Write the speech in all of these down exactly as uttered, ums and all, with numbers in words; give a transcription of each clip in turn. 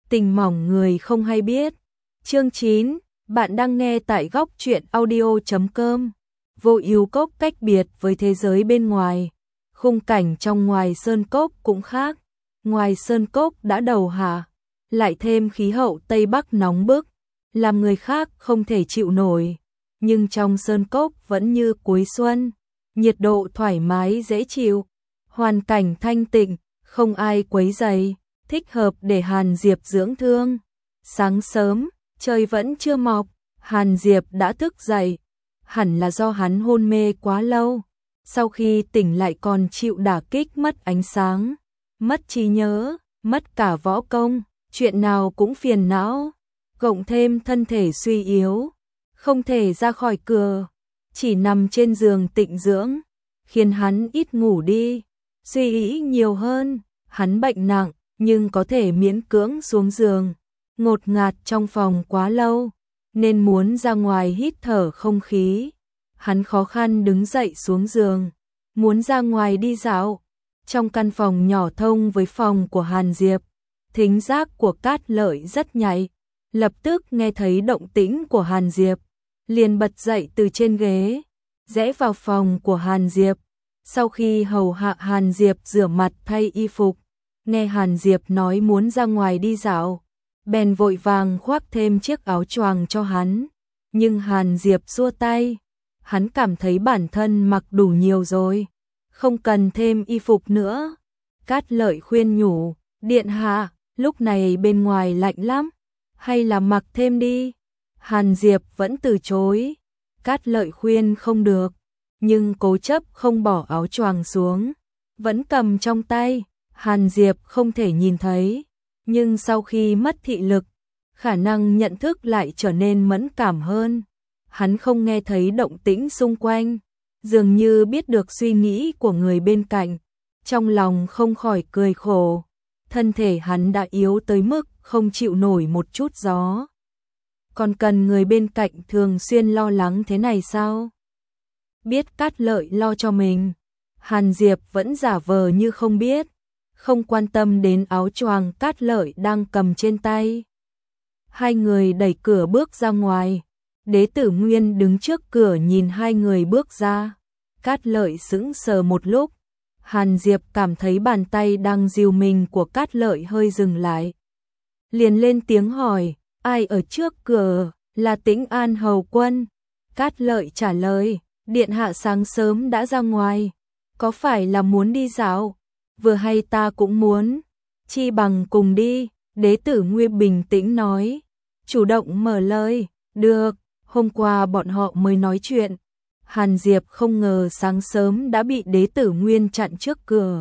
Tình mỏng người không hay biết. Chương chín, bạn đang nghe tại góc truyện audio chấm com. Vô Ưu Cốc cách biệt với thế giới bên ngoài, khung cảnh trong ngoài sơn cốc cũng khác. Ngoài sơn cốc đã đầu hạ, lại thêm khí hậu Tây Bắc nóng bức, làm người khác không thể chịu nổi. Nhưng trong sơn cốc vẫn như cuối xuân, nhiệt độ thoải mái dễ chịu, hoàn cảnh thanh tịnh, không ai quấy rầy, thích hợp để Hàn Diệp dưỡng thương. Sáng sớm, trời vẫn chưa mọc, Hàn Diệp đã thức dậy, hẳn là do hắn hôn mê quá lâu, sau khi tỉnh lại còn chịu đả kích mất ánh sáng, mất trí nhớ, mất cả võ công, chuyện nào cũng phiền não, cộng thêm thân thể suy yếu, không thể ra khỏi cửa, chỉ nằm trên giường tịnh dưỡng, khiến hắn ít ngủ đi, suy nghĩ nhiều hơn. Hắn bệnh nặng, nhưng có thể miễn cưỡng xuống giường. Ngột ngạt trong phòng quá lâu, nên muốn ra ngoài hít thở không khí. Hắn khó khăn đứng dậy xuống giường, muốn ra ngoài đi dạo. Trong căn phòng nhỏ thông với phòng của Hàn Diệp, thính giác của Cát Lợi rất nhạy, lập tức nghe thấy động tĩnh của Hàn Diệp, liền bật dậy từ trên ghế, rẽ vào phòng của Hàn Diệp. Sau khi hầu hạ Hàn Diệp rửa mặt thay y phục, nghe Hàn Diệp nói muốn ra ngoài đi dạo, bèn vội vàng khoác thêm chiếc áo choàng cho hắn. Nhưng Hàn Diệp xua tay, hắn cảm thấy bản thân mặc đủ nhiều rồi, không cần thêm y phục nữa. Cát Lợi khuyên nhủ, điện hạ, lúc này bên ngoài lạnh lắm, hay là mặc thêm đi. Hàn Diệp vẫn từ chối, Cát Lợi khuyên không được, nhưng cố chấp không bỏ áo choàng xuống, vẫn cầm trong tay. Hàn Diệp không thể nhìn thấy, nhưng sau khi mất thị lực, khả năng nhận thức lại trở nên mẫn cảm hơn. Hắn không nghe thấy động tĩnh xung quanh, dường như biết được suy nghĩ của người bên cạnh, trong lòng không khỏi cười khổ. Thân thể hắn đã yếu tới mức không chịu nổi một chút gió, còn cần người bên cạnh thường xuyên lo lắng thế này sao? Biết Cát Lợi lo cho mình, Hàn Diệp vẫn giả vờ như không biết, không quan tâm đến áo choàng Cát Lợi đang cầm trên tay. Hai người đẩy cửa bước ra ngoài, Đế Tử Nguyên đứng trước cửa nhìn hai người bước ra. Cát Lợi sững sờ một lúc, Hàn Diệp cảm thấy bàn tay đang dìu mình của Cát Lợi hơi dừng lại, liền lên tiếng hỏi, ai ở trước cửa? Là Tĩnh An hầu quân. Cát Lợi trả lời, điện hạ sáng sớm đã ra ngoài, có phải là muốn đi dạo? Vừa hay ta cũng muốn, chi bằng cùng đi. Đế Tử Nguyên bình tĩnh nói, chủ động mở lời, được, hôm qua bọn họ mới nói chuyện. Hàn Diệp không ngờ sáng sớm đã bị Đế Tử Nguyên chặn trước cửa.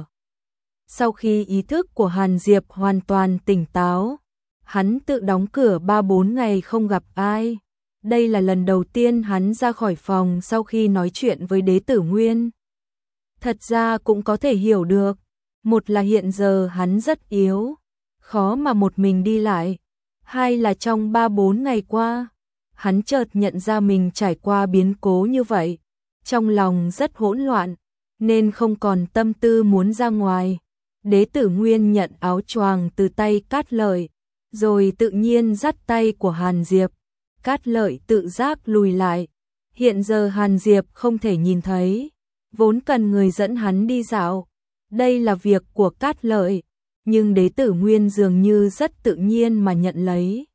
Sau khi ý thức của Hàn Diệp hoàn toàn tỉnh táo, hắn tự đóng cửa ba bốn ngày không gặp ai. Đây là lần đầu tiên hắn ra khỏi phòng sau khi nói chuyện với Đế Tử Nguyên. Thật ra cũng có thể hiểu được, một là hiện giờ hắn rất yếu, khó mà một mình đi lại, hai là trong ba bốn ngày qua, hắn chợt nhận ra mình trải qua biến cố như vậy, trong lòng rất hỗn loạn, nên không còn tâm tư muốn ra ngoài. Đế Tử Nguyên nhận áo choàng từ tay Cát Lợi, rồi tự nhiên dắt tay của Hàn Diệp. Cát Lợi tự giác lùi lại, hiện giờ Hàn Diệp không thể nhìn thấy, vốn cần người dẫn hắn đi dạo. Đây là việc của Cát Lợi, nhưng Đế Tử Nguyên dường như rất tự nhiên mà nhận lấy.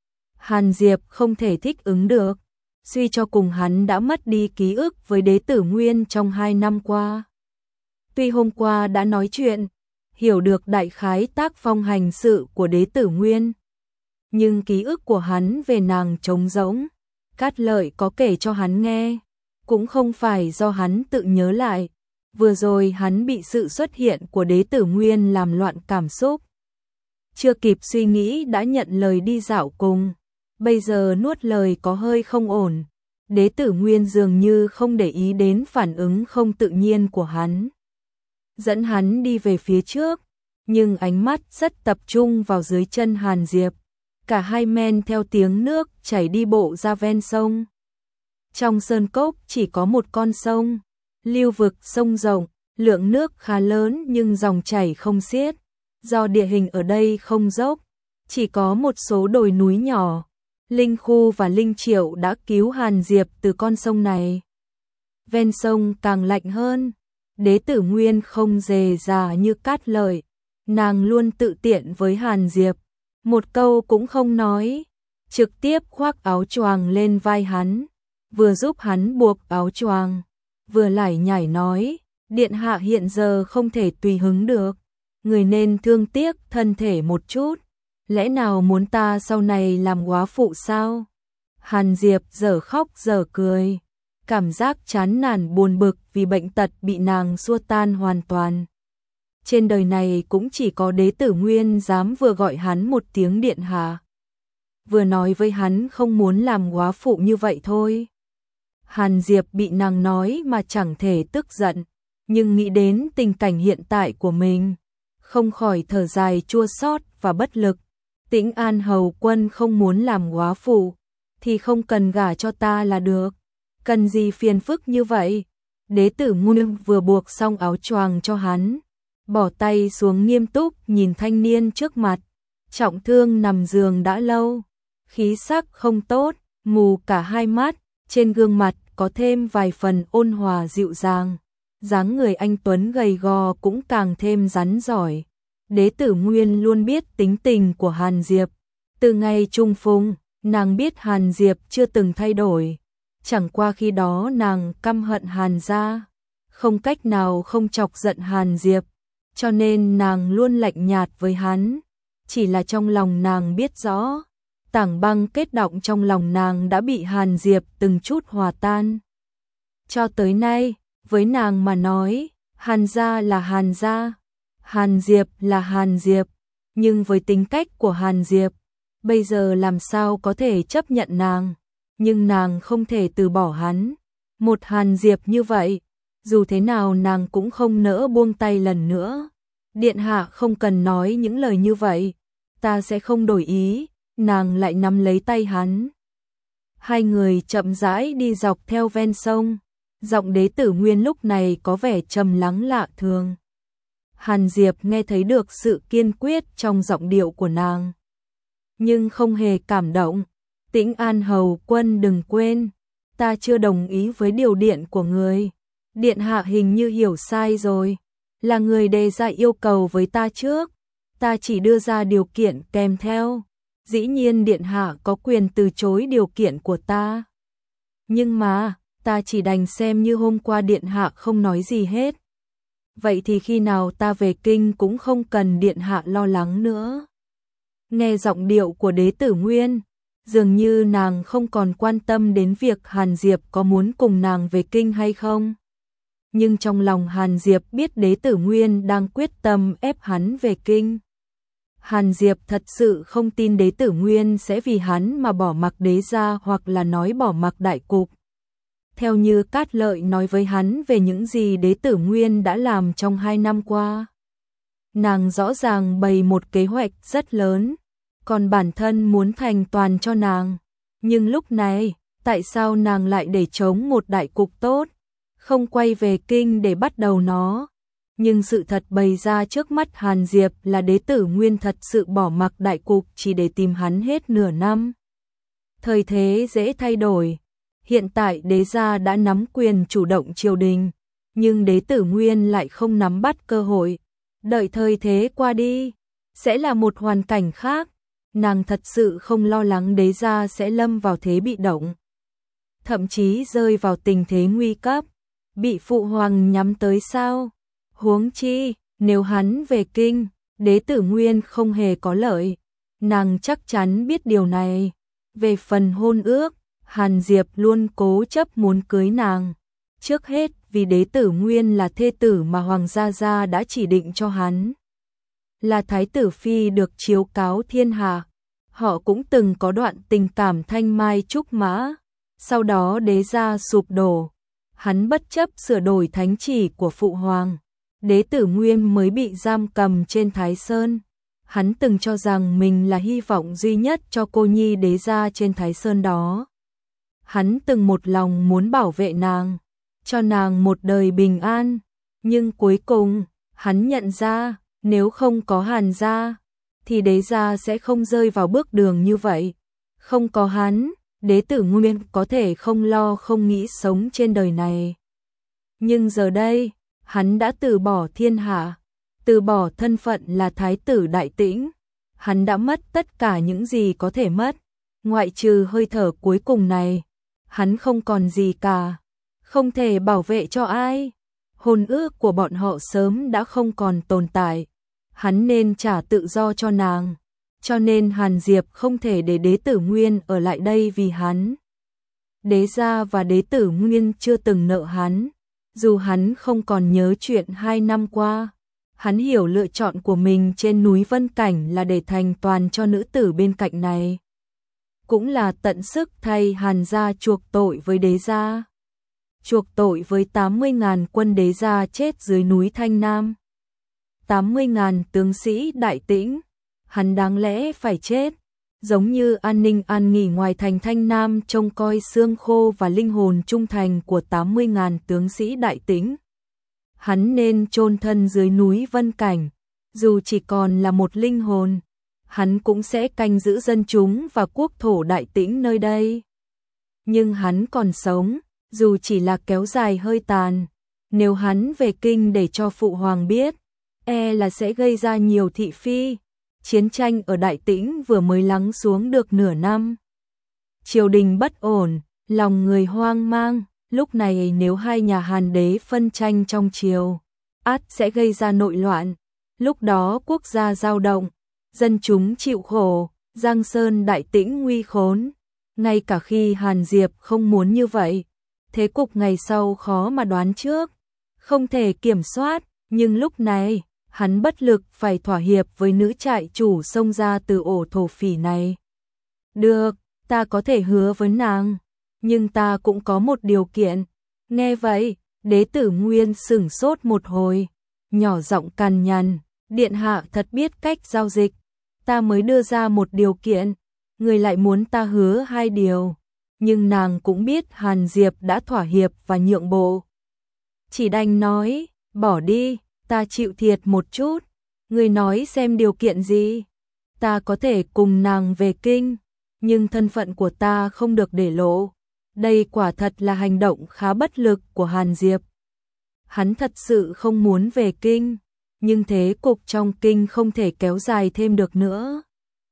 Hàn Diệp không thể thích ứng được, suy cho cùng hắn đã mất đi ký ức với Đế Tử Nguyên trong hai năm qua. Tuy hôm qua đã nói chuyện, hiểu được đại khái tác phong hành sự của Đế Tử Nguyên, nhưng ký ức của hắn về nàng trống rỗng. Cát Lợi có kể cho hắn nghe, cũng không phải do hắn tự nhớ lại. Vừa rồi hắn bị sự xuất hiện của Đế Tử Nguyên làm loạn cảm xúc, chưa kịp suy nghĩ đã nhận lời đi dạo cùng, bây giờ nuốt lời có hơi không ổn. Đế Tử Nguyên dường như không để ý đến phản ứng không tự nhiên của hắn, dẫn hắn đi về phía trước, nhưng ánh mắt rất tập trung vào dưới chân Hàn Diệp. Cả hai men theo tiếng nước chảy đi bộ ra ven sông. Trong sơn cốc chỉ có một con sông, lưu vực sông rộng, lượng nước khá lớn nhưng dòng chảy không xiết. Do địa hình ở đây không dốc, chỉ có một số đồi núi nhỏ. Linh Khu và Linh Triệu đã cứu Hàn Diệp từ con sông này. Ven sông càng lạnh hơn, Đế Tử Nguyên không dè dà như Cát Lợi, nàng luôn tự tiện với Hàn Diệp, một câu cũng không nói, trực tiếp khoác áo choàng lên vai hắn, vừa giúp hắn buộc áo choàng, vừa lải nhải nói, điện hạ hiện giờ không thể tùy hứng được, người nên thương tiếc thân thể một chút, lẽ nào muốn ta sau này làm góa phụ sao? Hàn Diệp dở khóc dở cười, cảm giác chán nản buồn bực vì bệnh tật bị nàng xua tan hoàn toàn. Trên đời này cũng chỉ có Đế Tử Nguyên dám vừa gọi hắn một tiếng điện hạ, vừa nói với hắn không muốn làm góa phụ như vậy thôi. Hàn Diệp bị nàng nói mà chẳng thể tức giận, nhưng nghĩ đến tình cảnh hiện tại của mình, không khỏi thở dài chua xót và bất lực. Tĩnh An hầu quân không muốn làm góa phụ, thì không cần gả cho ta là được. Cần gì phiền phức như vậy? Đế Tử Nguyên vừa buộc xong áo choàng cho hắn, bỏ tay xuống nghiêm túc nhìn thanh niên trước mặt, trọng thương nằm giường đã lâu, khí sắc không tốt, mù cả hai mắt, trên gương mặt có thêm vài phần ôn hòa dịu dàng, dáng người anh tuấn gầy gò cũng càng thêm rắn giỏi. Đế Tử Nguyên luôn biết tính tình của Hàn Diệp, từ ngày chung phùng, nàng biết Hàn Diệp chưa từng thay đổi, chẳng qua khi đó nàng căm hận Hàn gia, không cách nào không chọc giận Hàn Diệp, cho nên nàng luôn lạnh nhạt với hắn, chỉ là trong lòng nàng biết rõ, tảng băng kết đọng trong lòng nàng đã bị Hàn Diệp từng chút hòa tan. Cho tới nay, với nàng mà nói, Hàn gia là Hàn gia, Hàn Diệp là Hàn Diệp, nhưng với tính cách của Hàn Diệp, bây giờ làm sao có thể chấp nhận nàng, nhưng nàng không thể từ bỏ hắn. Một Hàn Diệp như vậy, dù thế nào nàng cũng không nỡ buông tay lần nữa. Điện hạ không cần nói những lời như vậy, ta sẽ không đổi ý, nàng lại nắm lấy tay hắn. Hai người chậm rãi đi dọc theo ven sông, giọng Đế Tử Nguyên lúc này có vẻ trầm lắng lạ thường. Hàn Diệp nghe thấy được sự kiên quyết trong giọng điệu của nàng, nhưng không hề cảm động. Tĩnh An hầu quân đừng quên, ta chưa đồng ý với điều điện của người. Điện hạ hình như hiểu sai rồi, là người đề ra yêu cầu với ta trước, ta chỉ đưa ra điều kiện kèm theo. Dĩ nhiên điện hạ có quyền từ chối điều kiện của ta. Nhưng mà, ta chỉ đành xem như hôm qua điện hạ không nói gì hết. Vậy thì khi nào ta về kinh cũng không cần điện hạ lo lắng nữa. Nghe giọng điệu của Đế Tử Nguyên, dường như nàng không còn quan tâm đến việc Hàn Diệp có muốn cùng nàng về kinh hay không. Nhưng trong lòng Hàn Diệp biết Đế Tử Nguyên đang quyết tâm ép hắn về kinh. Hàn Diệp thật sự không tin Đế Tử Nguyên sẽ vì hắn mà bỏ mặc đế gia hoặc là nói bỏ mặc đại cục. Theo như Cát Lợi nói với hắn về những gì Đế Tử Nguyên đã làm trong hai năm qua. Nàng rõ ràng bày một kế hoạch rất lớn, còn bản thân muốn thành toàn cho nàng. Nhưng lúc này, tại sao nàng lại để chống một đại cục tốt, không quay về kinh để bắt đầu nó? Nhưng sự thật bày ra trước mắt Hàn Diệp là Đế Tử Nguyên thật sự bỏ mặc đại cục chỉ để tìm hắn hết nửa năm. Thời thế dễ thay đổi. Hiện tại đế gia đã nắm quyền chủ động triều đình, nhưng Đế Tử Nguyên lại không nắm bắt cơ hội. Đợi thời thế qua đi, sẽ là một hoàn cảnh khác. Nàng thật sự không lo lắng đế gia sẽ lâm vào thế bị động, thậm chí rơi vào tình thế nguy cấp, bị phụ hoàng nhắm tới sao? Huống chi, nếu hắn về kinh, Đế Tử Nguyên không hề có lợi. Nàng chắc chắn biết điều này. Về phần hôn ước, Hàn Diệp luôn cố chấp muốn cưới nàng. Trước hết vì Đế Tử Nguyên là thê tử mà Hoàng gia gia đã chỉ định cho hắn. Là thái tử phi được chiếu cáo thiên hạ. Họ cũng từng có đoạn tình cảm thanh mai trúc mã. Sau đó đế gia sụp đổ. Hắn bất chấp sửa đổi thánh chỉ của phụ hoàng. Đế Tử Nguyên mới bị giam cầm trên Thái Sơn. Hắn từng cho rằng mình là hy vọng duy nhất cho cô nhi đế gia trên Thái Sơn đó. Hắn từng một lòng muốn bảo vệ nàng, cho nàng một đời bình an. Nhưng cuối cùng, hắn nhận ra, nếu không có Hàn gia, thì đế gia sẽ không rơi vào bước đường như vậy. Không có hắn, đế tử Nguyên có thể không lo không nghĩ sống trên đời này. Nhưng giờ đây, hắn đã từ bỏ thiên hạ, từ bỏ thân phận là thái tử Đại Tĩnh. Hắn đã mất tất cả những gì có thể mất, ngoại trừ hơi thở cuối cùng này. Hắn không còn gì cả, không thể bảo vệ cho ai. Hôn ước của bọn họ sớm đã không còn tồn tại. Hắn nên trả tự do cho nàng, cho nên Hàn Diệp không thể để đế tử Nguyên ở lại đây vì hắn. Đế gia và đế tử Nguyên chưa từng nợ hắn, dù hắn không còn nhớ chuyện hai năm qua. Hắn hiểu lựa chọn của mình trên núi Vân Cảnh là để thành toàn cho nữ tử bên cạnh này. Cũng là tận sức thay Hàn gia chuộc tội với đế gia. Chuộc tội với tám mươi nghìn quân đế gia chết dưới núi Thanh Nam. tám mươi nghìn tướng sĩ Đại Tĩnh, hắn đáng lẽ phải chết, giống như an ninh an nghỉ ngoài thành Thanh Nam trông coi xương khô và linh hồn trung thành của tám mươi nghìn tướng sĩ Đại Tĩnh. Hắn nên chôn thân dưới núi Vân Cảnh, dù chỉ còn là một linh hồn, hắn cũng sẽ canh giữ dân chúng và quốc thổ Đại Tĩnh nơi đây. Nhưng hắn còn sống, dù chỉ là kéo dài hơi tàn, nếu hắn về kinh để cho phụ hoàng biết, e là sẽ gây ra nhiều thị phi. Chiến tranh ở Đại Tĩnh vừa mới lắng xuống được nửa năm. Triều đình bất ổn, lòng người hoang mang, lúc này nếu hai nhà Hàn đế phân tranh trong triều, ắt sẽ gây ra nội loạn. Lúc đó quốc gia dao động, dân chúng chịu khổ, Giang Sơn Đại Tĩnh nguy khốn. Ngay cả khi Hàn Diệp không muốn như vậy, thế cục ngày sau khó mà đoán trước, không thể kiểm soát, nhưng lúc này, hắn bất lực phải thỏa hiệp với nữ trại chủ xông ra từ ổ thổ phỉ này. Được, ta có thể hứa với nàng, nhưng ta cũng có một điều kiện. Nghe vậy, đế tử Nguyên sửng sốt một hồi, nhỏ giọng cằn nhằn, điện hạ thật biết cách giao dịch, ta mới đưa ra một điều kiện, người lại muốn ta hứa hai điều. Nhưng nàng cũng biết Hàn Diệp đã thỏa hiệp và nhượng bộ. Chỉ đành nói, bỏ đi, ta chịu thiệt một chút, người nói xem điều kiện gì. Ta có thể cùng nàng về kinh, nhưng thân phận của ta không được để lộ. Đây quả thật là hành động khá bất lực của Hàn Diệp. Hắn thật sự không muốn về kinh, nhưng thế cục trong kinh không thể kéo dài thêm được nữa.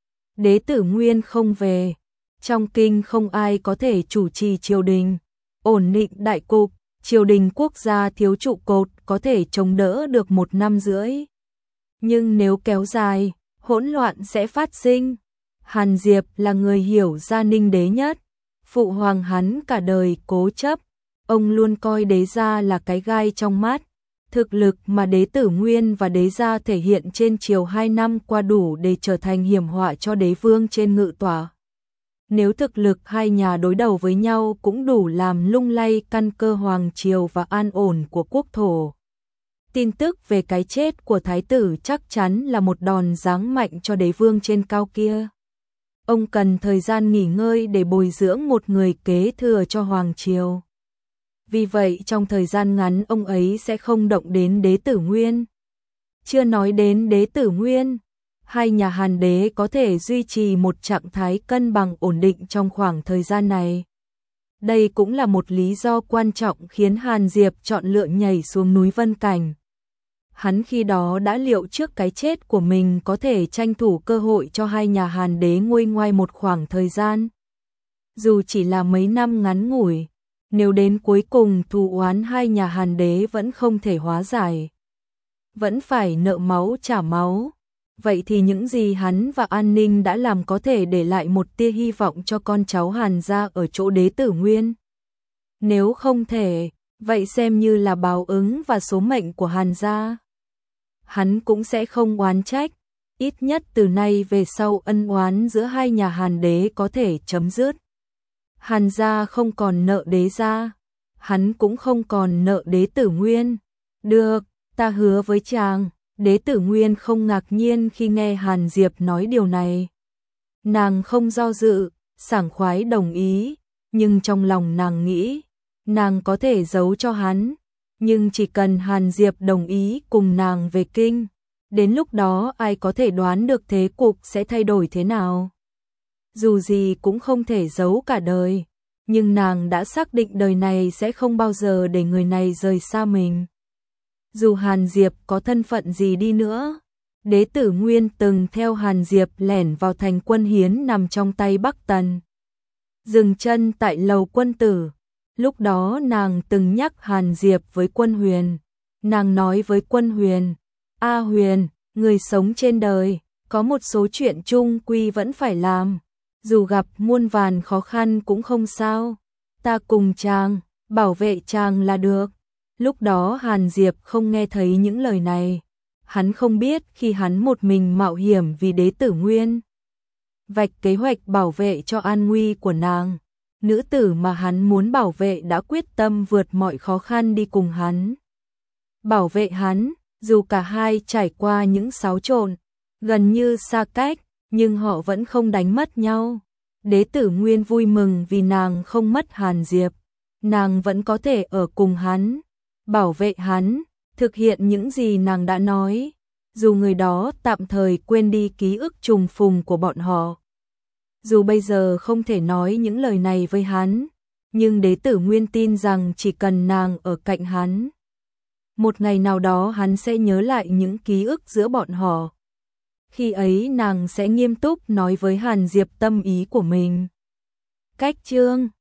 Đế tử Nguyên không về, trong kinh không ai có thể chủ trì triều đình, ổn định đại cục, triều đình quốc gia thiếu trụ cột có thể chống đỡ được một năm rưỡi. Nhưng nếu kéo dài, hỗn loạn sẽ phát sinh. Hàn Diệp là người hiểu Gia Ninh đế nhất, phụ hoàng hắn cả đời cố chấp, ông luôn coi đế gia là cái gai trong mắt. Thực lực mà đế tử Nguyên và đế gia thể hiện trên triều hai năm qua đủ để trở thành hiểm họa cho đế vương trên ngự tọa. Nếu thực lực hai nhà đối đầu với nhau cũng đủ làm lung lay căn cơ hoàng triều và an ổn của quốc thổ. Tin tức về cái chết của thái tử chắc chắn là một đòn giáng mạnh cho đế vương trên cao kia. Ông cần thời gian nghỉ ngơi để bồi dưỡng một người kế thừa cho hoàng triều. Vì vậy trong thời gian ngắn ông ấy sẽ không động đến đế tử Nguyên. Chưa nói đến đế tử Nguyên, hai nhà Hàn đế có thể duy trì một trạng thái cân bằng ổn định trong khoảng thời gian này. Đây cũng là một lý do quan trọng khiến Hàn Diệp chọn lựa nhảy xuống núi Vân Cảnh. Hắn khi đó đã liệu trước cái chết của mình có thể tranh thủ cơ hội cho hai nhà Hàn đế nguôi ngoai một khoảng thời gian. Dù chỉ là mấy năm ngắn ngủi, nếu đến cuối cùng thù oán hai nhà Hàn đế vẫn không thể hóa giải, vẫn phải nợ máu trả máu, vậy thì những gì hắn và An Ninh đã làm có thể để lại một tia hy vọng cho con cháu Hàn gia ở chỗ đế tử Nguyên. Nếu không thể, vậy xem như là báo ứng và số mệnh của Hàn gia. Hắn cũng sẽ không oán trách, ít nhất từ nay về sau ân oán giữa hai nhà Hàn đế có thể chấm dứt. Hàn gia không còn nợ đế gia, hắn cũng không còn nợ đế tử Nguyên. Được, ta hứa với chàng. Đế tử Nguyên không ngạc nhiên khi nghe Hàn Diệp nói điều này. Nàng không do dự, sảng khoái đồng ý, nhưng trong lòng nàng nghĩ, nàng có thể giấu cho hắn, nhưng chỉ cần Hàn Diệp đồng ý cùng nàng về kinh, Đến lúc đó ai có thể đoán được thế cục sẽ thay đổi thế nào. Dù gì cũng không thể giấu cả đời, nhưng nàng đã xác định đời này sẽ không bao giờ để người này rời xa mình. Dù Hàn Diệp có thân phận gì đi nữa, Đế Tử Nguyên từng theo Hàn Diệp lẻn vào thành Quân Hiến nằm trong tay Bắc Tần. Dừng chân tại lầu quân tử, lúc đó nàng từng nhắc Hàn Diệp với Quân Huyền. Nàng nói với Quân Huyền, A Huyền, người sống trên đời, có một số chuyện chung quy vẫn phải làm, dù gặp muôn vàn khó khăn cũng không sao, ta cùng chàng, bảo vệ chàng là được. Lúc đó Hàn Diệp không nghe thấy những lời này, hắn không biết khi hắn một mình mạo hiểm vì Đế Tử Nguyên, vạch kế hoạch bảo vệ cho an nguy của nàng, nữ tử mà hắn muốn bảo vệ đã quyết tâm vượt mọi khó khăn đi cùng hắn. Bảo vệ hắn, dù cả hai trải qua những xáo trộn, gần như xa cách, nhưng họ vẫn không đánh mất nhau. Đế Tử Nguyên vui mừng vì nàng không mất Hàn Diệp, nàng vẫn có thể ở cùng hắn, bảo vệ hắn, thực hiện những gì nàng đã nói, dù người đó tạm thời quên đi ký ức trùng phùng của bọn họ. Dù bây giờ không thể nói những lời này với hắn, nhưng Đế Tử Nguyên tin rằng chỉ cần nàng ở cạnh hắn, một ngày nào đó hắn sẽ nhớ lại những ký ức giữa bọn họ. Khi ấy nàng sẽ nghiêm túc nói với Hàn Diệp tâm ý của mình. Cách chương